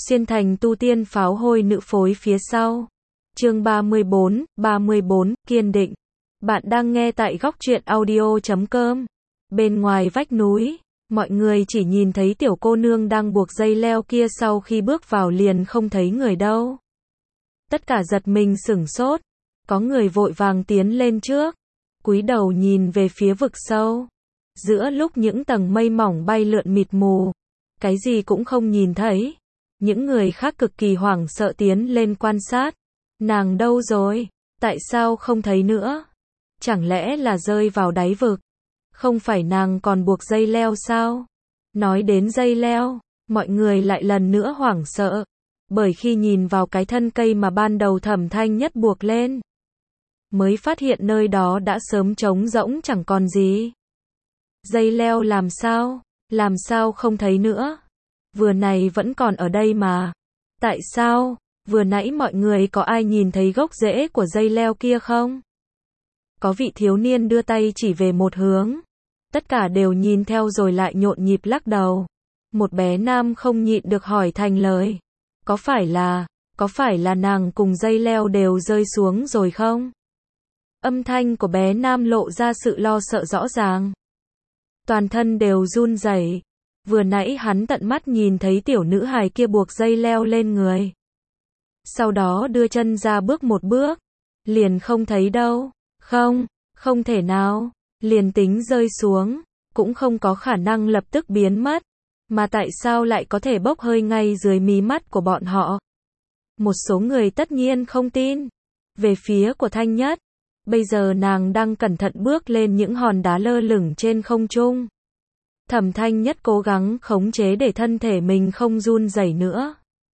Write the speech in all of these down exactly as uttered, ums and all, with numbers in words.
xuyên thành tu tiên pháo hôi nữ phối phía sau. Chương ba mươi bốn, ba mươi bốn, kiên định. Bạn đang nghe tại góc truyện audio chấm com. Bên ngoài vách núi, mọi người chỉ nhìn thấy tiểu cô nương đang buộc dây leo kia, sau khi bước vào liền không thấy người đâu. Tất cả giật mình sửng sốt, có người vội vàng tiến lên trước, cúi đầu nhìn về phía vực sâu. Giữa lúc những tầng mây mỏng bay lượn mịt mù, cái gì cũng không nhìn thấy. Những người khác cực kỳ hoảng sợ tiến lên quan sát. Nàng đâu rồi? Tại sao không thấy nữa? Chẳng lẽ là rơi vào đáy vực? Không phải nàng còn buộc dây leo sao? Nói đến dây leo, mọi người lại lần nữa hoảng sợ. Bởi khi nhìn vào cái thân cây mà ban đầu Thẩm Thanh Nhất buộc lên, mới phát hiện nơi đó đã sớm trống rỗng chẳng còn gì. Dây leo làm sao? Làm sao không thấy nữa? Vừa này vẫn còn ở đây mà. Tại sao? Vừa nãy mọi người có ai nhìn thấy gốc rễ của dây leo kia không? Có vị thiếu niên đưa tay chỉ về một hướng. Tất cả đều nhìn theo rồi lại nhộn nhịp lắc đầu. Một bé nam không nhịn được hỏi thành lời. Có phải là, có phải là nàng cùng dây leo đều rơi xuống rồi không? Âm thanh của bé nam lộ ra sự lo sợ rõ ràng. Toàn thân đều run rẩy. Vừa nãy hắn tận mắt nhìn thấy tiểu nữ hài kia buộc dây leo lên người. Sau đó đưa chân ra bước một bước. Liền không thấy đâu. Không, không thể nào. Liền tính rơi xuống, cũng không có khả năng lập tức biến mất. Mà tại sao lại có thể bốc hơi ngay dưới mí mắt của bọn họ? Một số người tất nhiên không tin. Về phía của Thanh Nhất, bây giờ nàng đang cẩn thận bước lên những hòn đá lơ lửng trên không trung. Thẩm Thanh Nhất cố gắng khống chế để thân thể mình không run rẩy nữa.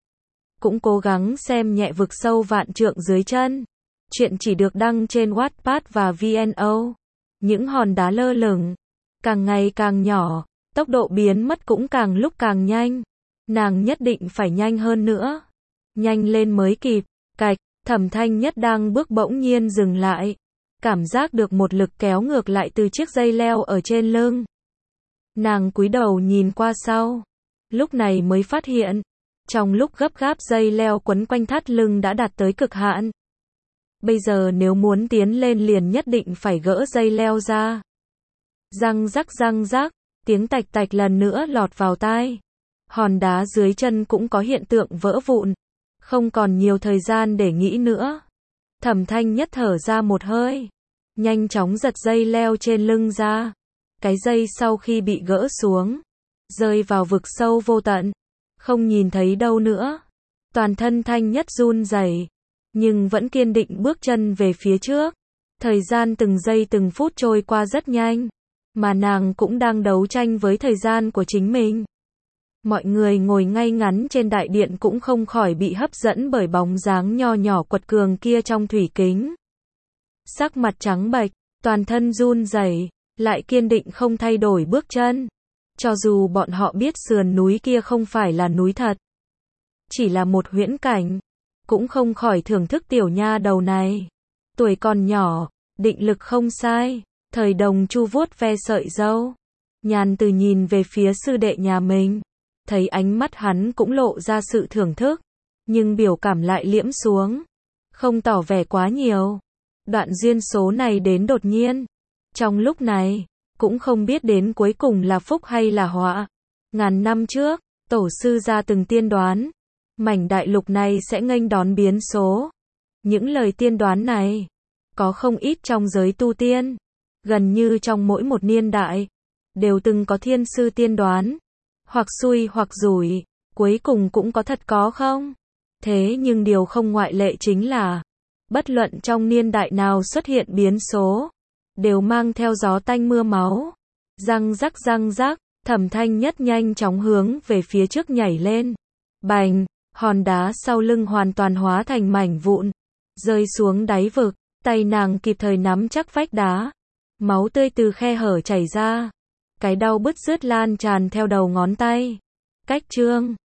Cũng cố gắng xem nhẹ vực sâu vạn trượng dưới chân. Chuyện chỉ được đăng trên Wattpad và vê en o. Những hòn đá lơ lửng, càng ngày càng nhỏ, tốc độ biến mất cũng càng lúc càng nhanh. Nàng nhất định phải nhanh hơn nữa. Nhanh lên mới kịp. Cạch, Thẩm Thanh Nhất đang bước bỗng nhiên dừng lại. Cảm giác được một lực kéo ngược lại từ chiếc dây leo ở trên lưng. Nàng cúi đầu nhìn qua sau. Lúc này mới phát hiện, trong lúc gấp gáp dây leo quấn quanh thắt lưng đã đạt tới cực hạn. Bây giờ nếu muốn tiến lên liền nhất định phải gỡ dây leo ra. Răng rắc răng rắc, tiếng tạch tạch lần nữa lọt vào tai. Hòn đá dưới chân cũng có hiện tượng vỡ vụn. Không còn nhiều thời gian để nghĩ nữa. Thẩm Thanh Nhất thở ra một hơi. Nhanh chóng giật dây leo trên lưng ra. Cái dây sau khi bị gỡ xuống, rơi vào vực sâu vô tận. Không nhìn thấy đâu nữa. Toàn thân Thanh Nhất run rẩy, nhưng vẫn kiên định bước chân về phía trước. Thời gian từng giây từng phút trôi qua rất nhanh. Mà nàng cũng đang đấu tranh với thời gian của chính mình. Mọi người ngồi ngay ngắn trên đại điện cũng không khỏi bị hấp dẫn bởi bóng dáng nho nhỏ quật cường kia trong thủy kính. Sắc mặt trắng bệch, toàn thân run rẩy, lại kiên định không thay đổi bước chân. Cho dù bọn họ biết sườn núi kia không phải là núi thật, chỉ là một huyễn cảnh, cũng không khỏi thưởng thức tiểu nha đầu này. Tuổi còn nhỏ, định lực không sai. Thời Đồng Chu vuốt ve sợi râu, nhàn từ nhìn về phía sư đệ nhà mình. Thấy ánh mắt hắn cũng lộ ra sự thưởng thức, nhưng biểu cảm lại liễm xuống, không tỏ vẻ quá nhiều. Đoạn duyên số này đến đột nhiên. Trong lúc này, cũng không biết đến cuối cùng là phúc hay là họa. Ngàn năm trước, tổ sư ra từng tiên đoán, mảnh đại lục này sẽ nghênh đón biến số. Những lời tiên đoán này, có không ít trong giới tu tiên. Gần như trong mỗi một niên đại, đều từng có thiên sư tiên đoán. Hoặc xui hoặc rủi, cuối cùng cũng có thật có không? Thế nhưng điều không ngoại lệ chính là, bất luận trong niên đại nào xuất hiện biến số, đều mang theo gió tanh mưa máu. Răng rắc răng rắc, Thẩm Thanh Nhất nhanh chóng hướng về phía trước nhảy lên. Bành, hòn đá sau lưng hoàn toàn hóa thành mảnh vụn, rơi xuống đáy vực. Tay nàng kịp thời nắm chắc vách đá. Máu tươi từ khe hở chảy ra. Cái đau bứt rứt lan tràn theo đầu ngón tay. Cách chương